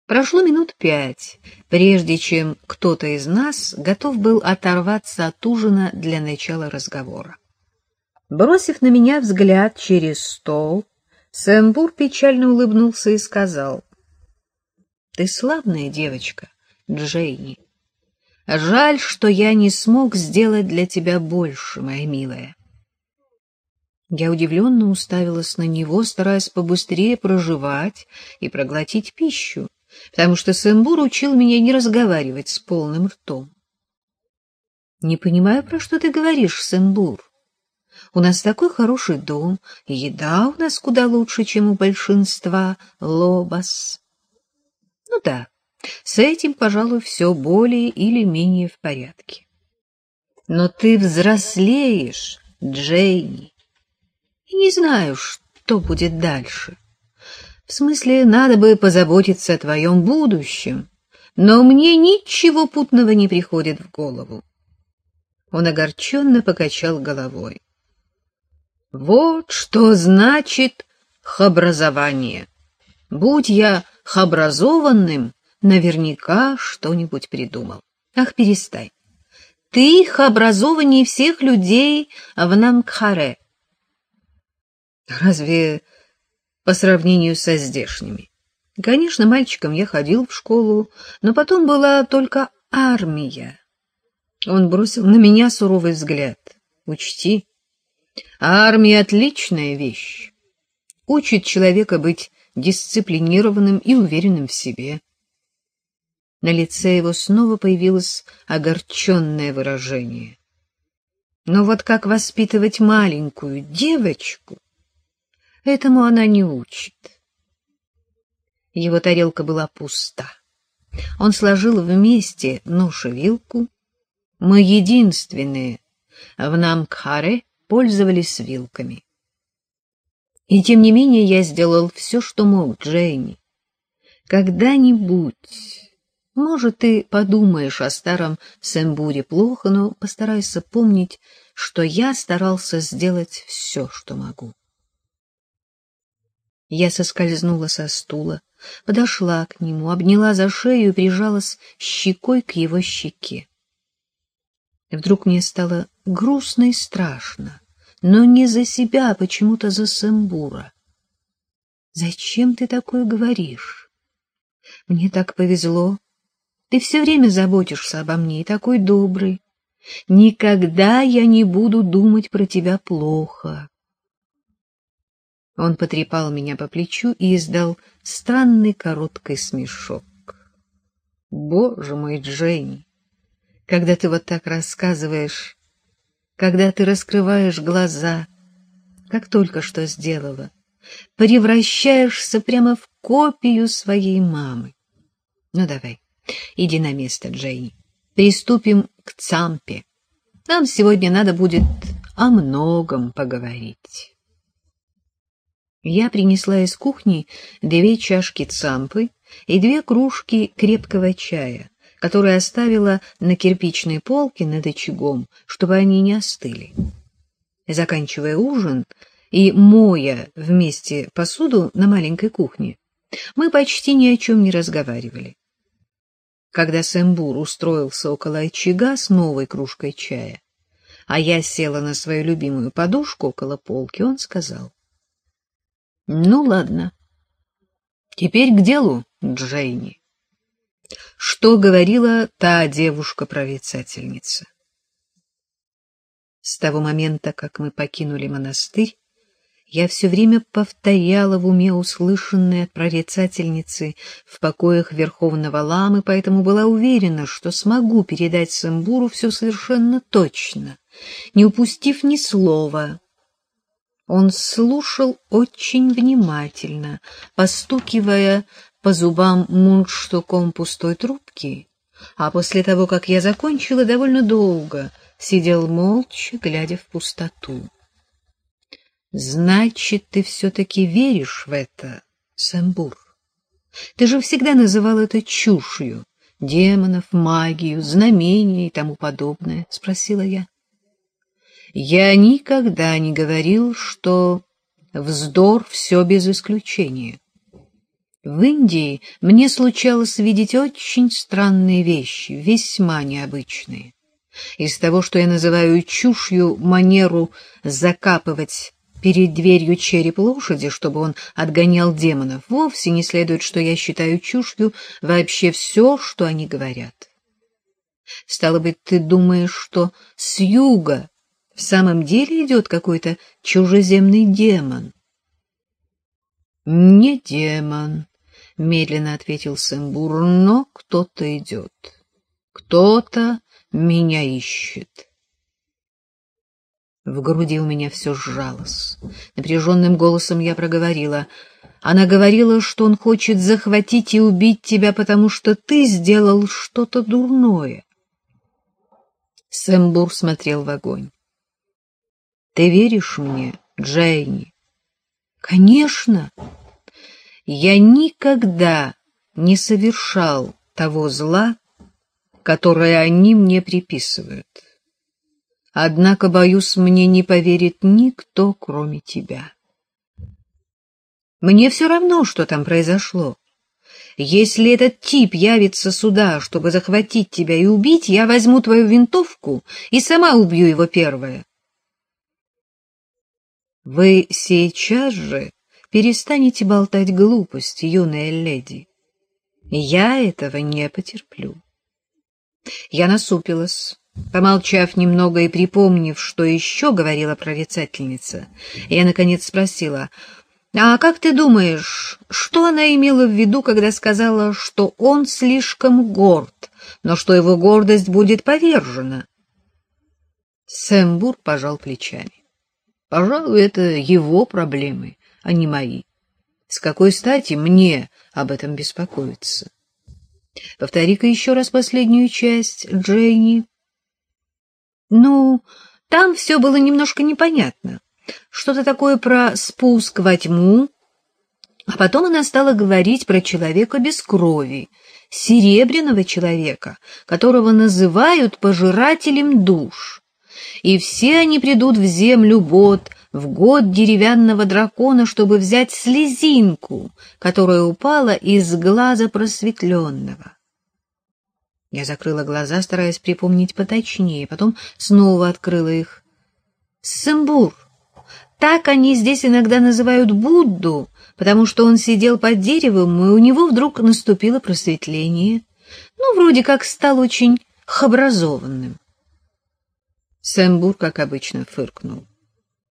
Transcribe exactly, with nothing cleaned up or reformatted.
Прошло минут пять, прежде чем кто-то из нас готов был оторваться от ужина для начала разговора. Бросив на меня взгляд через стол, Сэмбур печально улыбнулся и сказал: — Ты славная девочка, Джейни. Жаль, что я не смог сделать для тебя больше, моя милая. Я удивленно уставилась на него, стараясь побыстрее прожевать и проглотить пищу, потому что Сэмбур учил меня не разговаривать с полным ртом. — Не понимаю, про что ты говоришь, Сэмбур. У нас такой хороший дом, и еда у нас куда лучше, чем у большинства лобас. Ну да, с этим, пожалуй, все более или менее в порядке. Но ты взрослеешь, Джейни, и не знаю, что будет дальше. В смысле, надо бы позаботиться о твоем будущем, но мне ничего путного не приходит в голову. Он огорченно покачал головой. Вот что значит хобразование. Будь я хобразованным, наверняка что-нибудь придумал. Ах, перестань. Ты хобразованнее всех людей в Намкхаре. Разве по сравнению со здешними? Конечно, мальчиком я ходил в школу, но потом была только армия. Он бросил на меня суровый взгляд. Учти, армия — отличная вещь. Учит человека быть дисциплинированным и уверенным в себе. На лице его снова появилось огорченное выражение. Но вот как воспитывать маленькую девочку, этому она не учит. Его тарелка была пуста. Он сложил вместе нож и вилку. Мы единственные в Намкхаре пользовались вилками. И тем не менее я сделал все, что мог, Джейни. Когда-нибудь, может, ты подумаешь о старом Сэмбуре плохо, но постарайся помнить, что я старался сделать все, что могу. Я соскользнула со стула, подошла к нему, обняла за шею и прижалась щекой к его щеке. Вдруг мне стало грустно и страшно, но не за себя, а почему-то за Сэмбура. Зачем ты такое говоришь? Мне так повезло. Ты все время заботишься обо мне и такой добрый. Никогда я не буду думать про тебя плохо. Он потрепал меня по плечу и издал странный короткий смешок. Боже мой, Дженни, когда ты вот так рассказываешь, когда ты раскрываешь глаза, как только что сделала, превращаешься прямо в копию своей мамы. Ну, давай, иди на место, Джейни. Приступим к цампе. Нам сегодня надо будет о многом поговорить. Я принесла из кухни две чашки цампы и две кружки крепкого чая, которые оставила на кирпичной полке над очагом, чтобы они не остыли. Заканчивая ужин и моя вместе посуду на маленькой кухне, мы почти ни о чем не разговаривали. Когда Сэмбур устроился около очага с новой кружкой чая, а я села на свою любимую подушку около полки, он сказал: — Ну, ладно. Теперь к делу, Джейни. Что говорила та девушка-прорицательница? С того момента, как мы покинули монастырь, я все время повторяла в уме услышанное от прорицательницы в покоях Верховного Ламы, поэтому была уверена, что смогу передать Сэмбуру все совершенно точно, не упустив ни слова. Он слушал очень внимательно, постукивая по зубам мундштуком пустой трубки, а после того, как я закончила, довольно долго сидел молча, глядя в пустоту. — Значит, ты все-таки веришь в это, Сэмбур? Ты же всегда называл это чушью, демонов, магию, знамения и тому подобное, — спросила я. — Я никогда не говорил, что вздор все без исключения. В Индии мне случалось видеть очень странные вещи, весьма необычные. Из того, что я называю чушью, манеру закапывать перед дверью череп лошади, чтобы он отгонял демонов, вовсе не следует, что я считаю чушью вообще все, что они говорят. Стало быть, ты думаешь, что с юга в самом деле идет какой-то чужеземный демон? — Не демон, — медленно ответил Сэмбур, — но кто-то идет. Кто-то меня ищет. В груди у меня все сжалось. Напряженным голосом я проговорила. Она говорила, что он хочет захватить и убить тебя, потому что ты сделал что-то дурное. Сэмбур смотрел в огонь. — Ты веришь мне, Джейни? — Конечно. Я никогда не совершал того зла, которое они мне приписывают. Однако, боюсь, мне не поверит никто, кроме тебя. Мне все равно, что там произошло. Если этот тип явится сюда, чтобы захватить тебя и убить, я возьму твою винтовку и сама убью его первая. Вы сейчас же перестанете болтать глупости, юная леди. Я этого не потерплю. Я насупилась. Помолчав немного и припомнив, что еще говорила прорицательница, я, наконец, спросила, «А как ты думаешь, что она имела в виду, когда сказала, что он слишком горд, но что его гордость будет повержена?» Сэмбур пожал плечами. «Пожалуй, это его проблемы, а не мои. С какой стати мне об этом беспокоиться?» «Повтори-ка еще раз последнюю часть, Джейни». Ну, там все было немножко непонятно. Что-то такое про спуск во тьму. А потом она стала говорить про человека без крови, серебряного человека, которого называют пожирателем душ. И все они придут в землю Бот в год деревянного дракона, чтобы взять слезинку, которая упала из глаза просветленного. Я закрыла глаза, стараясь припомнить поточнее, потом снова открыла их. Сэмбур. Так они здесь иногда называют Будду, потому что он сидел под деревом, и у него вдруг наступило просветление. Ну, вроде как стал очень образованным. Сэмбур, как обычно, фыркнул.